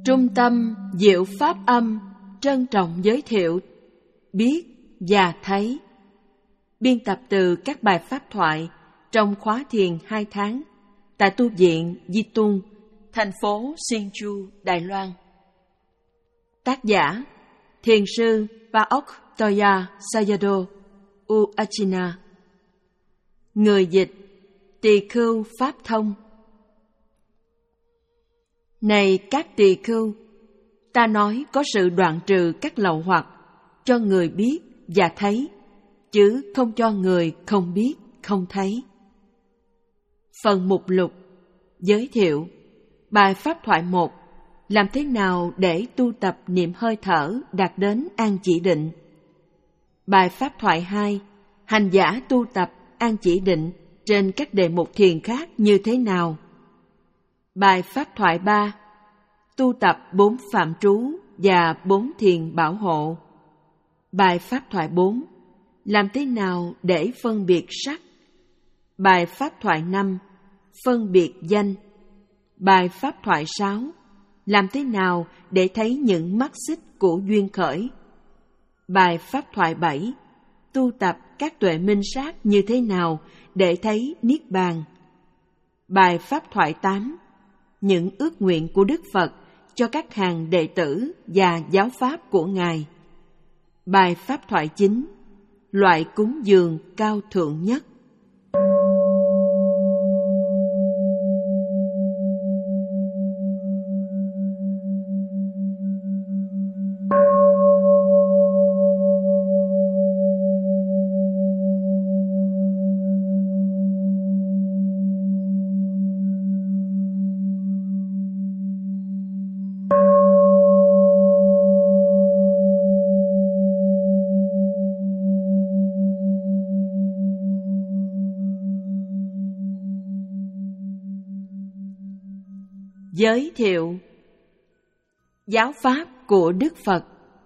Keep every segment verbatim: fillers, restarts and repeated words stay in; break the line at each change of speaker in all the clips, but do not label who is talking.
Trung tâm Diệu Pháp Âm trân trọng giới thiệu Biết và Thấy. Biên tập từ các bài pháp thoại trong khóa thiền hai tháng tại tu viện Di Tung, thành phố Hsinchu, Đài Loan. Tác giả Thiền sư Paok Toya Sayadaw U Achina. Người dịch Tỳ Khưu Pháp Thông. Này các tỳ khưu, ta nói có sự đoạn trừ các lậu hoặc cho người biết và thấy, chứ không cho người không biết, không thấy. Phần mục lục giới thiệu bài pháp thoại một: làm thế nào để tu tập niệm hơi thở đạt đến an chỉ định. Bài pháp thoại hai: hành giả tu tập an chỉ định trên các đề mục thiền khác như thế nào. Bài pháp thoại ba: tu tập bốn phạm trú và bốn thiền bảo hộ. Bài pháp thoại bốn: làm thế nào để phân biệt sắc. Bài pháp thoại năm: phân biệt danh. Bài pháp thoại sáu: làm thế nào để thấy những mắt xích của duyên khởi. Bài pháp thoại bảy: tu tập các tuệ minh sát như thế nào để thấy niết bàn. Bài pháp thoại tám: những ước nguyện của Đức Phật cho các hàng đệ tử và giáo pháp của Ngài. Bài pháp thoại chín: loại cúng dường cao thượng nhất. Giới thiệu giáo pháp của Đức Phật.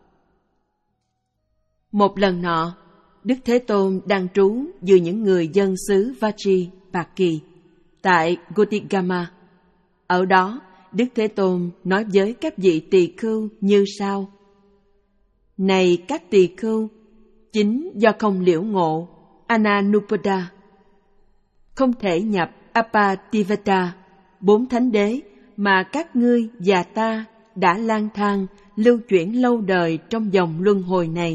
Một lần nọ, Đức Thế Tôn đang trú giữa những người dân xứ Vachi, Bạc Kỳ, tại Gotigama. Ở đó, Đức Thế Tôn nói với các vị tỳ khưu như sau: này các tỳ khưu, chính do không liễu ngộ Ananupada, không thể nhập Apativata, bốn thánh đế mà các ngươi và ta đã lang thang lưu chuyển lâu đời trong dòng luân hồi này.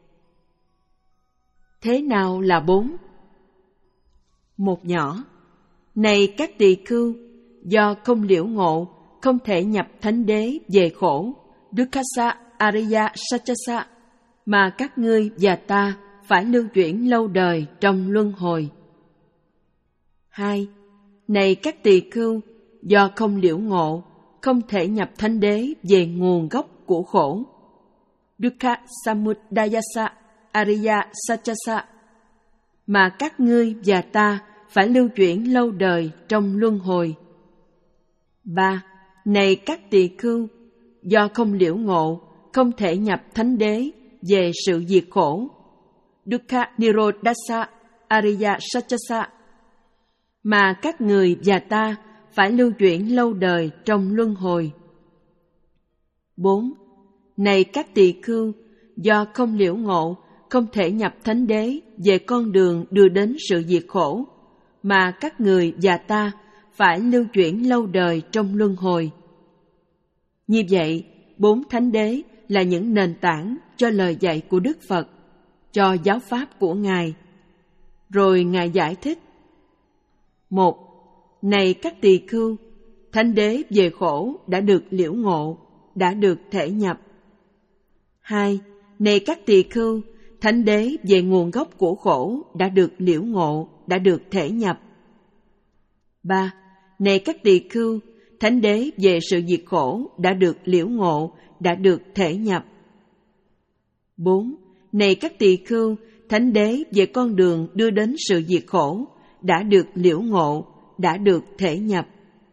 Thế nào là bốn? Một nhỏ: này các tỳ khưu, do không liễu ngộ, không thể nhập thánh đế về khổ Dukkasa Ariya Satchasa, mà các ngươi và ta phải lưu chuyển lâu đời trong luân hồi. Hai: này các tỳ khưu, do không liễu ngộ, không thể nhập thánh đế về nguồn gốc của khổ Dukkha Samudayasa Ariya Satchasa, mà các ngươi và ta phải lưu chuyển lâu đời trong luân hồi. Ba: này các tỳ khưu, do không liễu ngộ, không thể nhập thánh đế về sự diệt khổ Dukkha Nirodhasa Ariya Satchasa, mà các người và ta phải lưu chuyển lâu đời trong luân hồi. Bốn: này các tỳ khưu, do không liễu ngộ, không thể nhập thánh đế về con đường đưa đến sự diệt khổ, mà các người và ta phải lưu chuyển lâu đời trong luân hồi. Như vậy, bốn thánh đế là những nền tảng cho lời dạy của Đức Phật, cho giáo pháp của Ngài. Rồi Ngài giải thích: một: này các tỳ khưu, thánh đế về khổ đã được liễu ngộ, đã được thể nhập. Hai: này các tỳ khưu, thánh đế về nguồn gốc của khổ đã được liễu ngộ, đã được thể nhập. Ba: này các tỳ khưu, thánh đế về sự diệt khổ đã được liễu ngộ, đã được thể nhập. Bốn: này các tỳ khưu, thánh đế về con đường đưa đến sự diệt khổ đã được liễu ngộ, đã được thể nhập.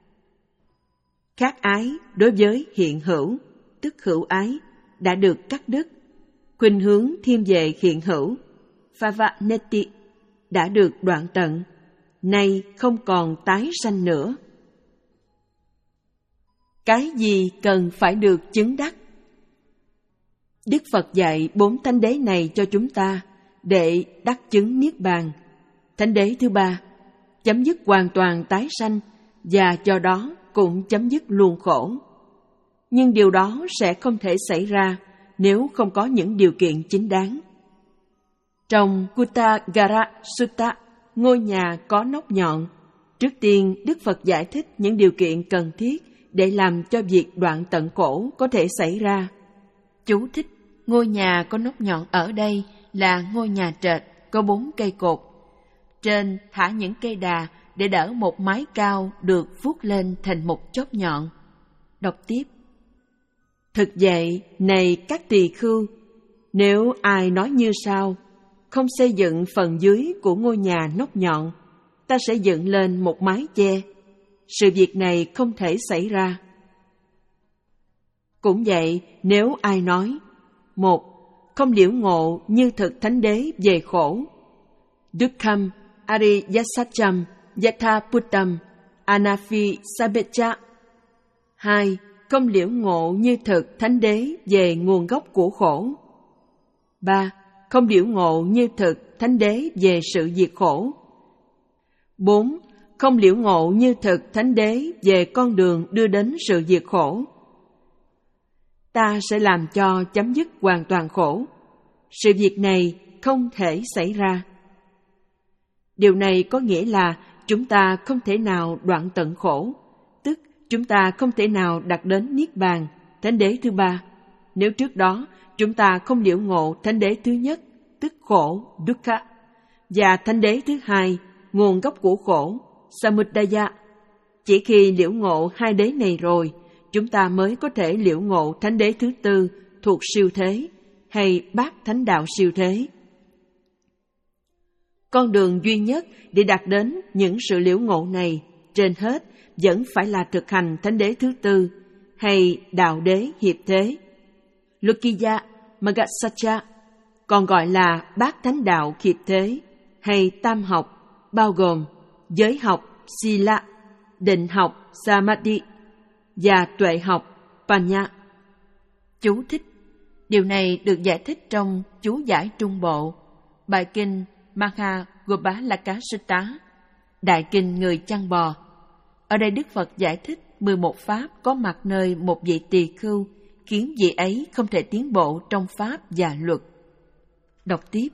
Khát ái đối với hiện hữu, tức hữu ái, đã được cắt đứt. Khuynh hướng thiên về hiện hữu, Phavaneti, đã được đoạn tận, nay không còn tái sanh nữa. Cái gì cần phải được chứng đắc? Đức Phật dạy bốn thánh đế này cho chúng ta để đắc chứng Niết Bàn. Thánh đế thứ ba, chấm dứt hoàn toàn tái sanh và do đó cũng chấm dứt luồng khổ. Nhưng điều đó sẽ không thể xảy ra nếu không có những điều kiện chính đáng. Trong Kuttagara Sutta, ngôi nhà có nóc nhọn, trước tiên Đức Phật giải thích những điều kiện cần thiết để làm cho việc đoạn tận khổ có thể xảy ra. Chú thích: ngôi nhà có nóc nhọn ở đây là ngôi nhà trệt có bốn cây cột. Trên thả những cây đà để đỡ một mái cao được vuốt lên thành một chóp nhọn. Đọc tiếp: thực vậy, này các tỳ khưu, nếu ai nói như sau: không xây dựng phần dưới của ngôi nhà nóc nhọn, ta sẽ dựng lên một mái che. Sự việc này không thể xảy ra. Cũng vậy, nếu ai nói: một, không liễu ngộ như thực thánh đế về khổ, Dukkam Ariyasacham Yathaputtam Anafi Sabecha. Hai, không liễu ngộ như thực thánh đế về nguồn gốc của khổ. Ba, không liễu ngộ như thực thánh đế về sự diệt khổ. Bốn, không liễu ngộ như thực thánh đế về con đường đưa đến sự diệt khổ. Ta sẽ làm cho chấm dứt hoàn toàn khổ. Sự việc này không thể xảy ra. Điều này có nghĩa là chúng ta không thể nào đoạn tận khổ, tức chúng ta không thể nào đạt đến Niết Bàn, thánh đế thứ ba, nếu trước đó chúng ta không liễu ngộ thánh đế thứ nhất, tức khổ, Dukkha, và thánh đế thứ hai, nguồn gốc của khổ, Samudaya. Chỉ khi liễu ngộ hai đế này rồi, chúng ta mới có thể liễu ngộ thánh đế thứ tư thuộc siêu thế, hay bát thánh đạo siêu thế. Con đường duy nhất để đạt đến những sự liễu ngộ này, trên hết, vẫn phải là thực hành thánh đế thứ tư, hay đạo đế hiệp thế, Lokiya Magasacha, còn gọi là bát thánh đạo hiệp thế, hay tam học, bao gồm giới học, Sila, định học, Samadhi, và tuệ học, Panya. Chú thích: điều này được giải thích trong chú giải Trung Bộ, bài kinh Mahagopalaka Sutta, đại kinh người chăn bò. Ở đây Đức Phật giải thích mười một pháp có mặt nơi một vị tỳ khưu, khiến vị ấy không thể tiến bộ trong pháp và luật. Đọc tiếp: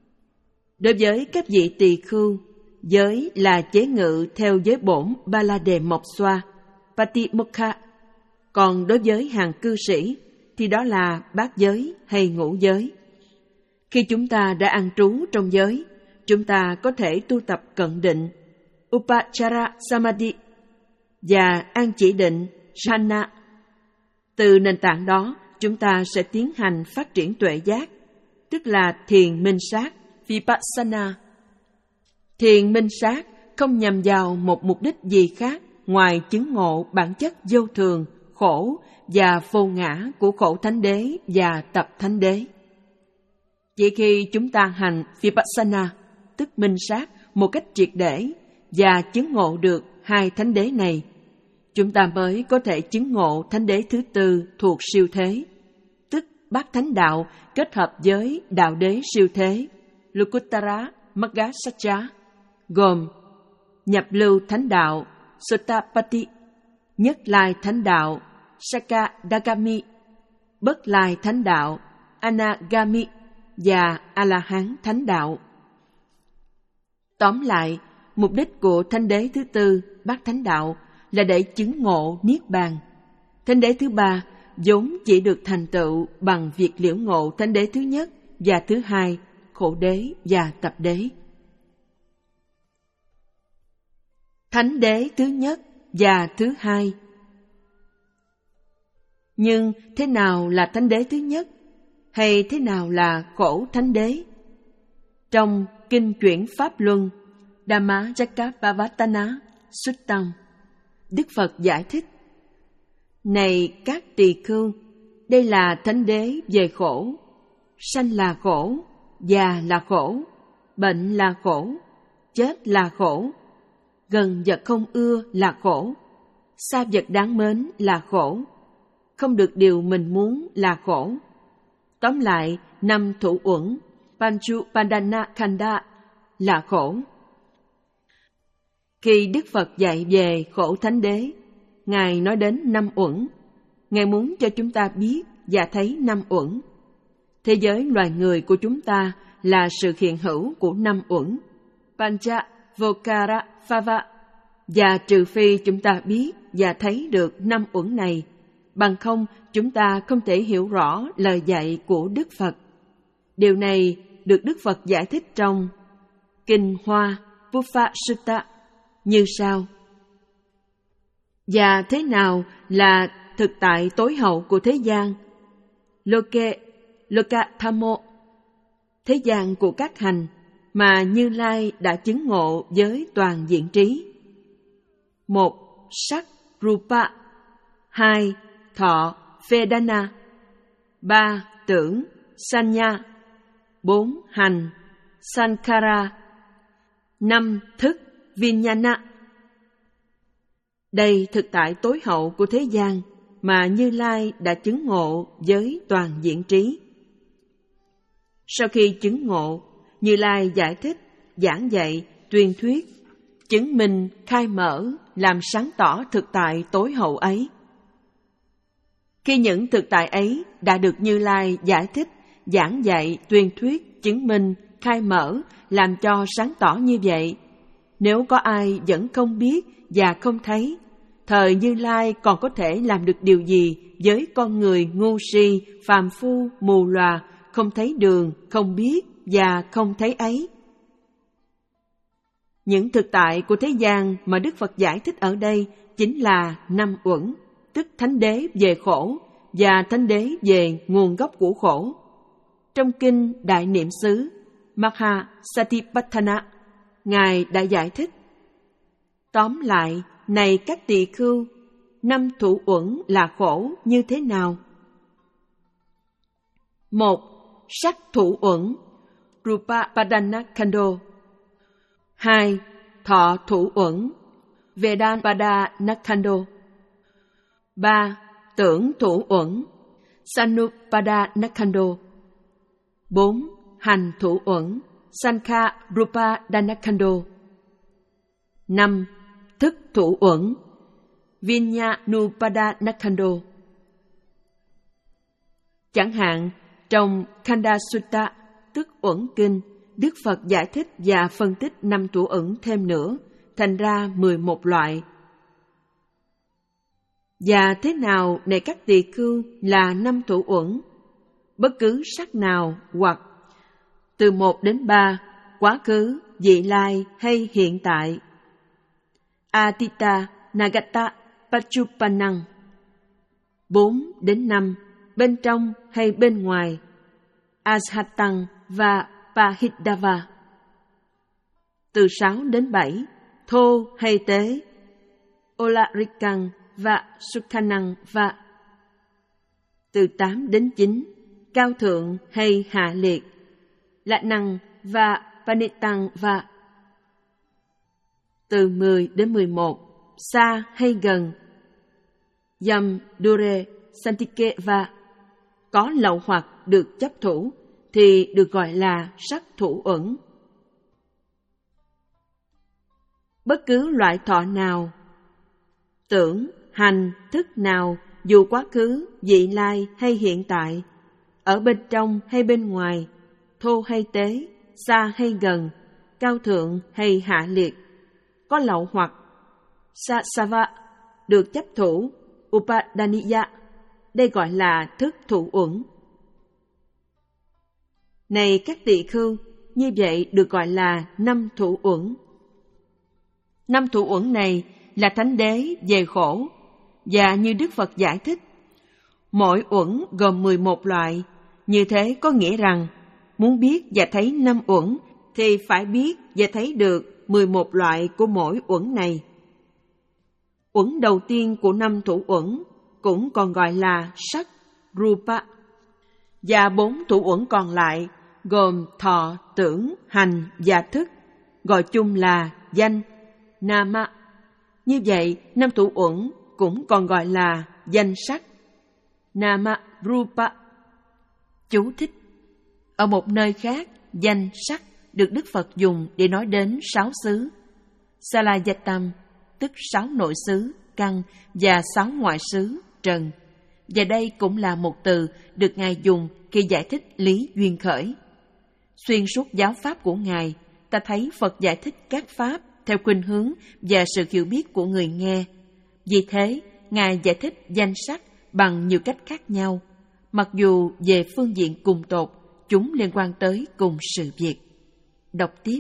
đối với các vị tỳ khưu, giới là chế ngự theo giới bổn Ba La Đề Mộc Xoa, Patimokkha. Còn đối với hàng cư sĩ thì đó là bát giới hay ngũ giới. Khi chúng ta đã an trú trong giới, chúng ta có thể tu tập cận định, Upachara Samadhi, và an chỉ định, Jhana. Từ nền tảng đó, chúng ta sẽ tiến hành phát triển tuệ giác, tức là thiền minh sát, Vipassana. Thiền minh sát không nhằm vào một mục đích gì khác ngoài chứng ngộ bản chất vô thường, khổ và vô ngã của khổ thánh đế và tập thánh đế. Chỉ khi chúng ta hành Vipassana, tức minh sát một cách triệt để và chứng ngộ được hai thánh đế này, chúng ta mới có thể chứng ngộ thánh đế thứ tư thuộc siêu thế, tức bát thánh đạo kết hợp với đạo đế siêu thế, Lokuttara Magga Sacca, gồm nhập lưu thánh đạo Sotappatti, nhất lai thánh đạo Sakadagami, bất lai thánh đạo Anagami và A-la-hán thánh đạo. Tóm lại, mục đích của thánh đế thứ tư, bát thánh đạo, là để chứng ngộ Niết Bàn. Thánh đế thứ ba vốn chỉ được thành tựu bằng việc liễu ngộ thánh đế thứ nhất và thứ hai, khổ đế và tập đế. Thánh đế thứ nhất và thứ hai. Nhưng thế nào là thánh đế thứ nhất? Hay thế nào là khổ thánh đế? Trong Kinh Chuyển Pháp Luân, Dhammacakkappavattana Suttam, Đức Phật giải thích: này các tỳ khưu, đây là thánh đế về khổ. Sanh là khổ, già là khổ, bệnh là khổ, chết là khổ, gần vật không ưa là khổ, xa vật đáng mến là khổ, không được điều mình muốn là khổ. Tóm lại, năm thủ uẩn, Panchu Padana Khanda là khổ. Khi Đức Phật dạy về khổ thánh đế, Ngài nói đến năm uẩn. Ngài muốn cho chúng ta biết và thấy năm uẩn. Thế giới loài người của chúng ta là sự hiện hữu của năm uẩn, Pancha Vokara Phava, và trừ phi chúng ta biết và thấy được năm uẩn này, bằng không chúng ta không thể hiểu rõ lời dạy của Đức Phật. Điều này được Đức Phật giải thích trong Kinh Hoa Pupha Sutta như sau. Và thế nào là thực tại tối hậu của thế gian? Loke, Lokathamo, thế gian của các hành mà Như Lai đã chứng ngộ với toàn diện trí. Một, sắc, Rupa. Hai, thọ, Vedana. Ba, tưởng, Sanya. Bốn, hành, Sankhara. Năm, thức, Vijnana. Đây thực tại tối hậu của thế gian mà Như Lai đã chứng ngộ với toàn diện trí. Sau khi chứng ngộ, Như Lai giải thích, giảng dạy, tuyên thuyết, chứng minh, khai mở, làm sáng tỏ thực tại tối hậu ấy. Khi những thực tại ấy đã được Như Lai giải thích, giảng dạy, tuyên thuyết, chứng minh, khai mở, làm cho sáng tỏ như vậy, nếu có ai vẫn không biết và không thấy, thời Như Lai còn có thể làm được điều gì với con người ngu si, phàm phu, mù lòa, không thấy đường, không biết và không thấy ấy? Những thực tại của thế gian mà Đức Phật giải thích ở đây chính là năm uẩn, tức thánh đế về khổ và thánh đế về nguồn gốc của khổ. Trong kinh Đại Niệm xứ Maha Satipatthana, Ngài đã giải thích. Tóm lại, này các tỳ khưu, năm thủ uẩn là khổ như thế nào? Một, sắc thủ uẩn, Rupa Padana Khando. Hai, thọ thủ uẩn, Vedana Khando. Ba, tưởng thủ uẩn, Sanupada Khando. Bốn, hành thủ uẩn, Sankha Rupa Danakhando. Năm, thức thủ uẩn, Vinyanupada Nakhando. Chẳng hạn, trong Khanda Sutta, tức uẩn kinh, Đức Phật giải thích và phân tích năm thủ uẩn thêm nữa, thành ra mười một loại. Và thế nào này các tỳ khưu là năm thủ uẩn? Bất cứ sắc nào hoặc từ một đến ba, quá khứ, vị lai hay hiện tại. Atita, Nagata, Pachupannang. Bốn đến năm, bên trong hay bên ngoài. Ashatang và Pahidava. Từ sáu đến bảy, thô hay tế. Olarikang và Sukhanang và. Từ tám đến chín, cao thượng hay hạ liệt. Lạ năng và Panitang và. Từ mười đến mười một, xa hay gần. Yam, Dure, Santike và. Có lậu hoặc được chấp thủ thì được gọi là sắc thủ uẩn. Bất cứ loại thọ nào, tưởng, hành, thức nào, dù quá khứ, vị lai hay hiện tại, ở bên trong hay bên ngoài, thô hay tế, xa hay gần, cao thượng hay hạ liệt, có lậu hoặc, sasava, được chấp thủ, upadaniya, đây gọi là thức thủ uẩn. Này các tỳ khưu, như vậy được gọi là năm thủ uẩn. Năm thủ uẩn này là thánh đế về khổ, và như Đức Phật giải thích, mỗi uẩn gồm mười một loại. Như thế có nghĩa rằng, muốn biết và thấy năm uẩn thì phải biết và thấy được mười một loại của mỗi uẩn này. Uẩn đầu tiên của năm thủ uẩn cũng còn gọi là sắc, rupa, và bốn thủ uẩn còn lại gồm thọ, tưởng, hành và thức, gọi chung là danh, nama. Như vậy, năm thủ uẩn cũng còn gọi là danh sắc, Nama Rupa. Chú thích: ở một nơi khác, danh sắc được Đức Phật dùng để nói đến sáu xứ, Salayatam, tức sáu nội xứ, căn, và sáu ngoại xứ, trần. Và đây cũng là một từ được Ngài dùng khi giải thích lý duyên khởi. Xuyên suốt giáo pháp của Ngài, ta thấy Phật giải thích các pháp theo khuynh hướng và sự hiểu biết của người nghe. Vì thế, Ngài giải thích danh sắc bằng nhiều cách khác nhau, mặc dù về phương diện cùng tột, chúng liên quan tới cùng sự việc. Đọc tiếp.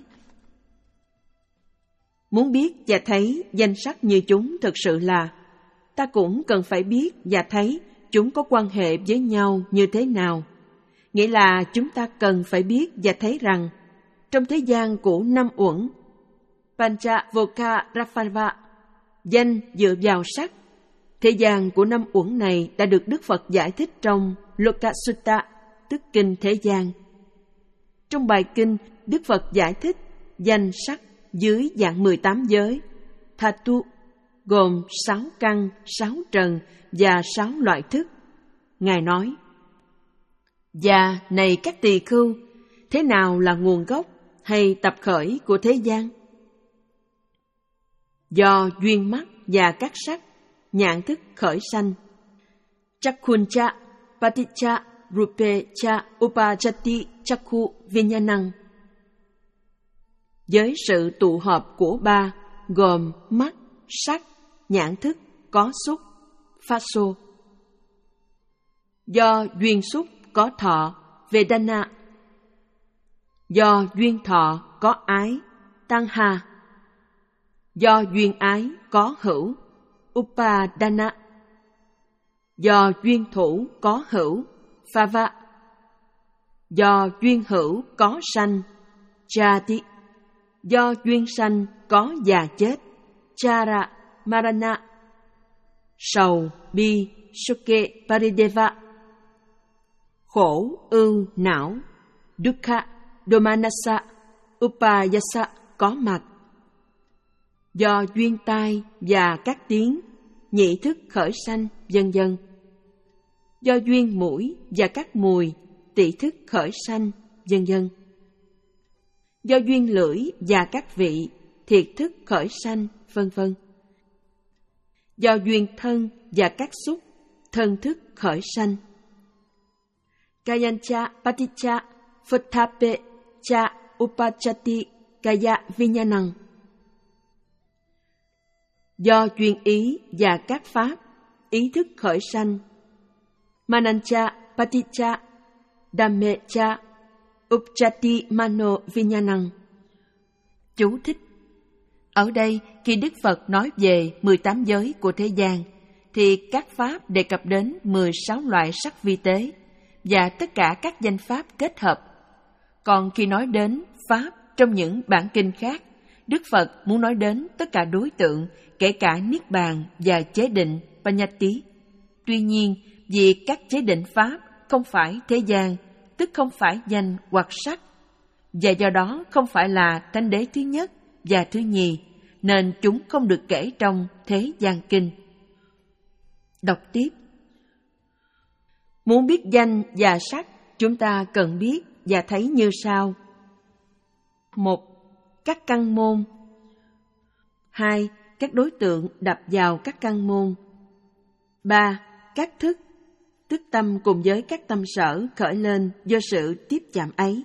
Muốn biết và thấy danh sắc như chúng thực sự là, ta cũng cần phải biết và thấy chúng có quan hệ với nhau như thế nào. Nghĩa là chúng ta cần phải biết và thấy rằng, trong thế gian của năm uẩn, Panchavokharapava, danh dựa vào sắc, thế gian của năm uẩn này đã được Đức Phật giải thích trong Lokasutta, tức kinh thế gian. Trong bài kinh, Đức Phật giải thích danh sắc dưới dạng mười tám giới, Thatu, gồm sáu căn, sáu trần và sáu loại thức. Ngài nói: Và này các tỳ khưu, thế nào là nguồn gốc hay tập khởi của thế gian? Do duyên mắt và các sắc, nhãn thức khởi sanh. Chakkhuncha, Paticca, Rupecha, Upajjati, Chakku, Vinyanang. Với sự tụ hợp của ba, gồm mắt, sắc, nhãn thức, có xúc, Phaso. Do duyên xúc có thọ, Vedana. Do duyên thọ có ái, Tanha. Do duyên ái có hữu, Upadana. Do duyên thủ có hữu, Phava. Do duyên hữu có sanh, Jati. Do duyên sanh có già chết, Chara, Marana. Sầu, bi, Suke, Parideva. Khổ, ưu, não, Dukkha, Domanassa, Upayassa có mặt. Do duyên tai và các tiếng, nhị thức khởi sanh, vân vân. Do duyên mũi và các mùi, tị thức khởi sanh, vân vân. Do duyên lưỡi và các vị, thiệt thức khởi sanh, vân vân. Do duyên thân và các xúc, thân thức khởi sanh. Kayancha, Paticca, Phuthape, Cha, Upajjati, Kaya, Vinyanang. Do duyên ý và các pháp, ý thức khởi sanh. Manancha, Paticca, Dhammecha, Upajjati Mano Vinyanang. Chú thích: ở đây, khi Đức Phật nói về mười tám giới của thế gian, thì các pháp đề cập đến mười sáu loại sắc vi tế và tất cả các danh pháp kết hợp. Còn khi nói đến pháp trong những bản kinh khác, Đức Phật muốn nói đến tất cả đối tượng, kể cả Niết Bàn và chế định Panyati. Tuy nhiên, vì các chế định pháp không phải thế gian, tức không phải danh hoặc sắc, và do đó không phải là thánh đế thứ nhất và thứ nhì, nên chúng không được kể trong thế gian kinh. Đọc tiếp. Muốn biết danh và sắc, chúng ta cần biết và thấy như sau. Một, các căn môn. Hai, các đối tượng đập vào các căn môn. Ba, các thức, tức tâm cùng với các tâm sở khởi lên do sự tiếp chạm ấy.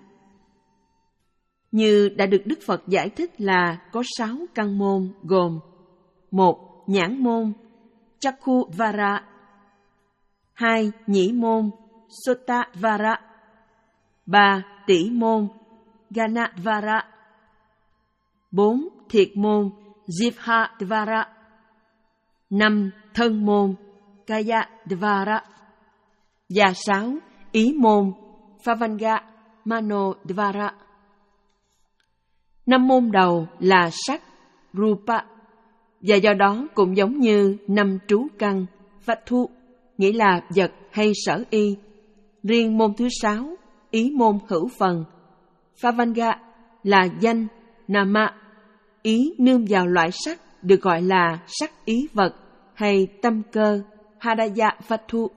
Như đã được Đức Phật giải thích là có sáu căn môn gồm: một, nhãn môn, Chakku Vara. Hai, nhĩ môn, Sota Vara. Ba, tỷ môn, Gana Vara. Bốn, thiệt môn, Jivha Dvara. Năm, thân môn, Kaya Dvara. Và sáu, ý môn, Phavanga Mano Dvara. Năm môn đầu là sắc, Rupa, và do đó cũng giống như năm trú căn, Vattu, nghĩa là vật hay sở y. Riêng môn thứ sáu, ý môn hữu phần, Phavanga, là danh, Nama, ý nương vào loại sắc được gọi là sắc ý vật hay tâm cơ Hadaya Vatu.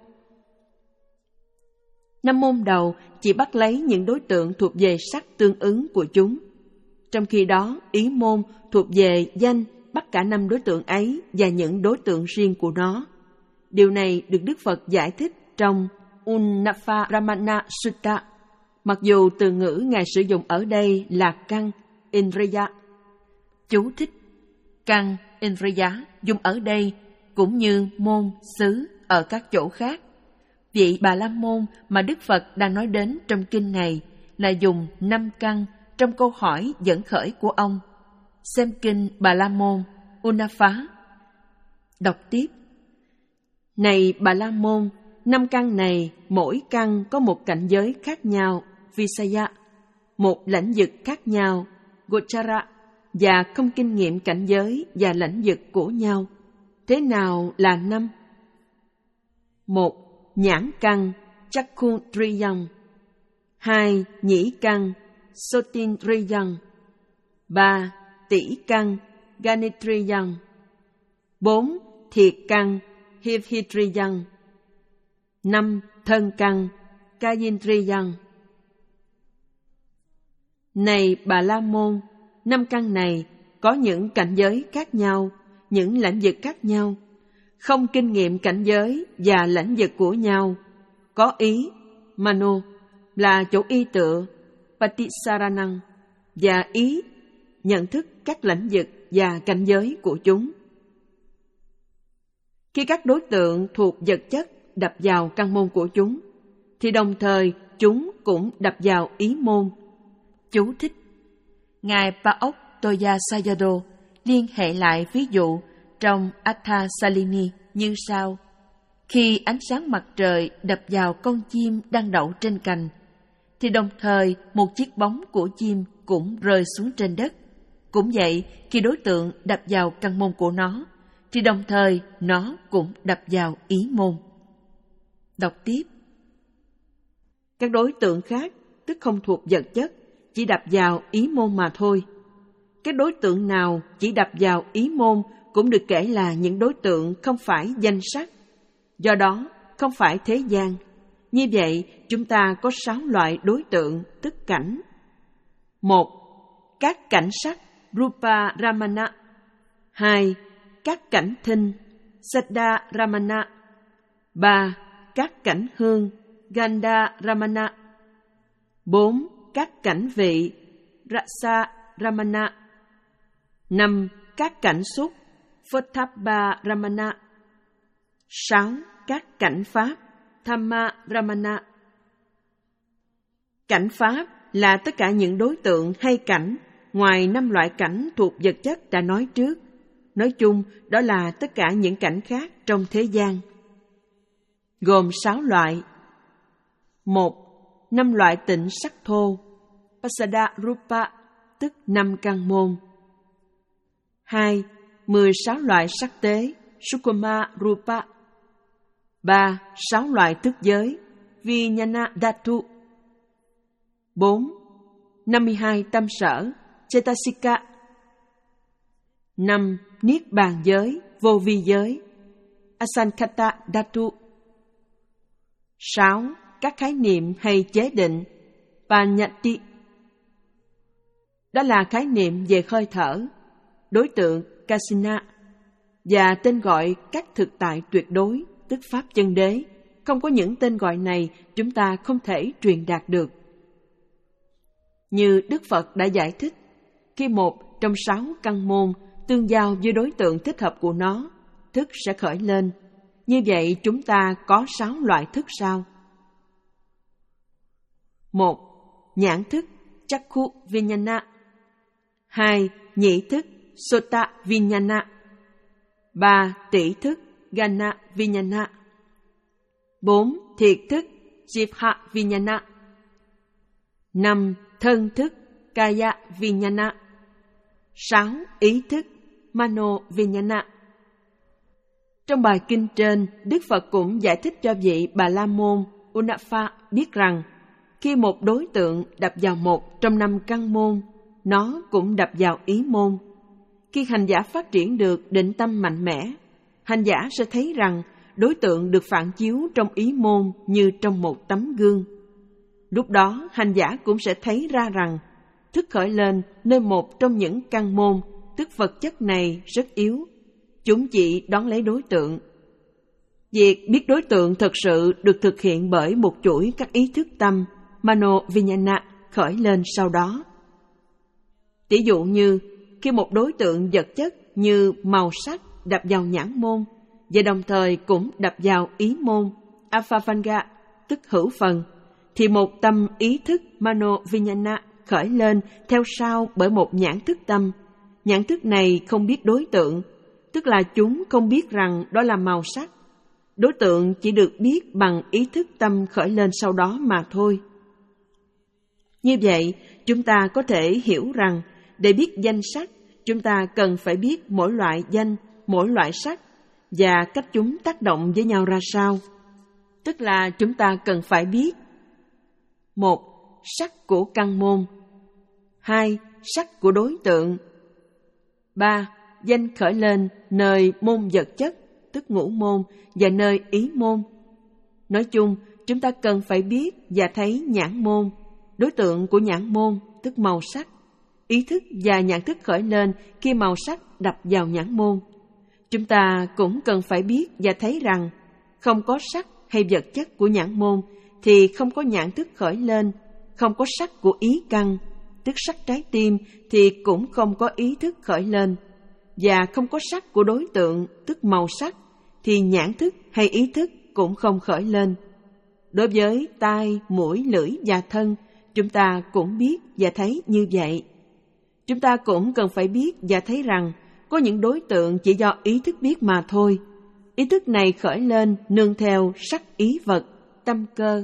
Năm môn đầu chỉ bắt lấy những đối tượng thuộc về sắc tương ứng của chúng. Trong khi đó, ý môn thuộc về danh bắt cả năm đối tượng ấy và những đối tượng riêng của nó. Điều này được Đức Phật giải thích trong Unnapharamana Sutta, mặc dù từ ngữ Ngài sử dụng ở đây là căn, Indriya. Chú thích: căn, Indriya dùng ở đây cũng như môn, xứ ở các chỗ khác. Vị Bà La Môn mà Đức Phật đang nói đến trong kinh này là dùng năm căn trong câu hỏi dẫn khởi của ông. Xem kinh Bà La Môn, Unnapha. Đọc tiếp: Này Bà La Môn, năm căn này mỗi căn có một cảnh giới khác nhau, Visaya, một lãnh vực khác nhau, Gochara, và không kinh nghiệm cảnh giới và lãnh vực của nhau. Thế nào là năm? Một, nhãn căn, Chakkhundriyam. Hai, nhĩ căn, Sotindriyam. Ba, tỷ căn, Ganetriyam. Bốn, thiệt căn, Hivhidriyam. Năm, thân căn, Kayindriyam. Này Bà La Môn, năm căn này có những cảnh giới khác nhau, những lãnh vực khác nhau, không kinh nghiệm cảnh giới và lãnh vực của nhau, có ý, mano, là chỗ y tựa, patisaranang, và ý, nhận thức các lãnh vực và cảnh giới của chúng. Khi các đối tượng thuộc vật chất đập vào căn môn của chúng, thì đồng thời chúng cũng đập vào ý môn. Chú thích: Ngài Paok Toya Sayadaw liên hệ lại ví dụ trong Atha Salini như sau: khi ánh sáng mặt trời đập vào con chim đang đậu trên cành, thì đồng thời một chiếc bóng của chim cũng rơi xuống trên đất. Cũng vậy, khi đối tượng đập vào căn môn của nó, thì đồng thời nó cũng đập vào ý môn. Đọc tiếp: các đối tượng khác, tức không thuộc vật chất, chỉ đập vào ý môn mà thôi. Các đối tượng nào chỉ đập vào ý môn cũng được kể là những đối tượng không phải danh sắc, do đó không phải thế gian. Như vậy, chúng ta có sáu loại đối tượng, tức cảnh. Một, các cảnh sắc, Rupa Ramana. Hai, các cảnh thinh, Saddha Ramana. Ba, các cảnh hương, Gandha Ramana. Bốn, các cảnh vị, Rasa Ramana. Năm, các cảnh xúc, Photthapa Ramana. Sáu, các cảnh pháp, Dhamma Ramana. Cảnh pháp là tất cả những đối tượng hay cảnh ngoài năm loại cảnh thuộc vật chất đã nói trước. Nói chung, đó là tất cả những cảnh khác trong thế gian. Gồm sáu loại. Một, năm loại tịnh sắc thô, Pasada Rupa, tức năm căn môn. Hai, mười sáu loại sắc tế, Sukuma Rupa. Ba, sáu loại thức giới, Vijnana Dhatu. Bốn, năm mươi hai tâm sở, Cetasika. Năm, niết bàn giới, vô vi giới, Asankhata Dhatu. Sáu, các khái niệm hay chế định, Panyati. Đó là khái niệm về hơi thở, đối tượng Kasina, và tên gọi các thực tại tuyệt đối, tức Pháp chân đế. Không có những tên gọi này, chúng ta không thể truyền đạt được. Như Đức Phật đã giải thích, khi một trong sáu căn môn tương giao với đối tượng thích hợp của nó, thức sẽ khởi lên. Như vậy chúng ta có sáu loại thức sau. Một, nhãn thức, Chakku Vijnana. Hai, nhĩ thức, Sota Vijnana. Ba, tỷ thức, Gana Vijnana. Bốn, thiệt thức, Jivha Vijnana. Năm, thân thức, Kaya Vijnana. Sáu, ý thức, Mano Vijnana. Trong bài kinh trên, Đức Phật cũng giải thích cho vị Bà La Môn Unnapha biết rằng khi một đối tượng đập vào một trong năm căn môn, nó cũng đập vào ý môn. Khi hành giả phát triển được định tâm mạnh mẽ, hành giả sẽ thấy rằng đối tượng được phản chiếu trong ý môn như trong một tấm gương. Lúc đó, hành giả cũng sẽ thấy ra rằng thức khởi lên nơi một trong những căn môn, tức vật chất này rất yếu. Chúng chỉ đón lấy đối tượng. Việc biết đối tượng thực sự được thực hiện bởi một chuỗi các ý thức tâm, mano vijnana, khởi lên sau đó. Tỷ dụ như, khi một đối tượng vật chất như màu sắc đập vào nhãn môn, và đồng thời cũng đập vào ý môn, aphavanga, tức hữu phần, thì một tâm ý thức mano vijnana khởi lên theo sau bởi một nhãn thức tâm. Nhãn thức này không biết đối tượng, tức là chúng không biết rằng đó là màu sắc. Đối tượng chỉ được biết bằng ý thức tâm khởi lên sau đó mà thôi. Như vậy, chúng ta có thể hiểu rằng để biết danh sắc, chúng ta cần phải biết mỗi loại danh, mỗi loại sắc và cách chúng tác động với nhau ra sao. Tức là chúng ta cần phải biết: một. Sắc của căn môn. Hai. Sắc của đối tượng. Ba. Danh khởi lên nơi môn vật chất, tức ngũ môn, và nơi ý môn. Nói chung, chúng ta cần phải biết và thấy nhãn môn, đối tượng của nhãn môn, tức màu sắc, ý thức và nhãn thức khởi lên khi màu sắc đập vào nhãn môn. Chúng ta cũng cần phải biết và thấy rằng không có sắc hay vật chất của nhãn môn thì không có nhãn thức khởi lên, không có sắc của ý căn, tức sắc trái tim thì cũng không có ý thức khởi lên, và không có sắc của đối tượng, tức màu sắc, thì nhãn thức hay ý thức cũng không khởi lên. Đối với tai, mũi, lưỡi và thân, chúng ta cũng biết và thấy như vậy. Chúng ta cũng cần phải biết và thấy rằng có những đối tượng chỉ do ý thức biết mà thôi. Ý thức này khởi lên nương theo sắc ý vật, tâm cơ.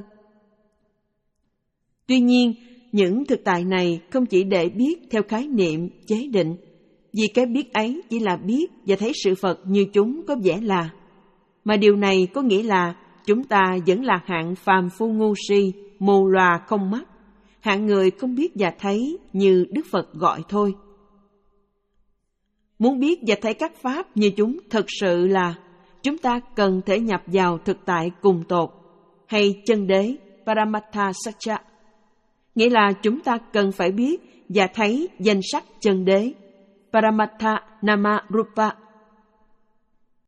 Tuy nhiên, những thực tại này không chỉ để biết theo khái niệm, chế định, vì cái biết ấy chỉ là biết và thấy sự vật như chúng có vẻ là. Mà điều này có nghĩa là chúng ta vẫn là hạng phàm phu ngu si, mù lòa không mắt, hạng người không biết và thấy như Đức Phật gọi thôi. Muốn biết và thấy các pháp như chúng thật sự là, chúng ta cần thể nhập vào thực tại cùng tột, hay chân đế, Paramatha Satcha. Nghĩa là chúng ta cần phải biết và thấy danh sắc chân đế, Paramatha Nama Rupa,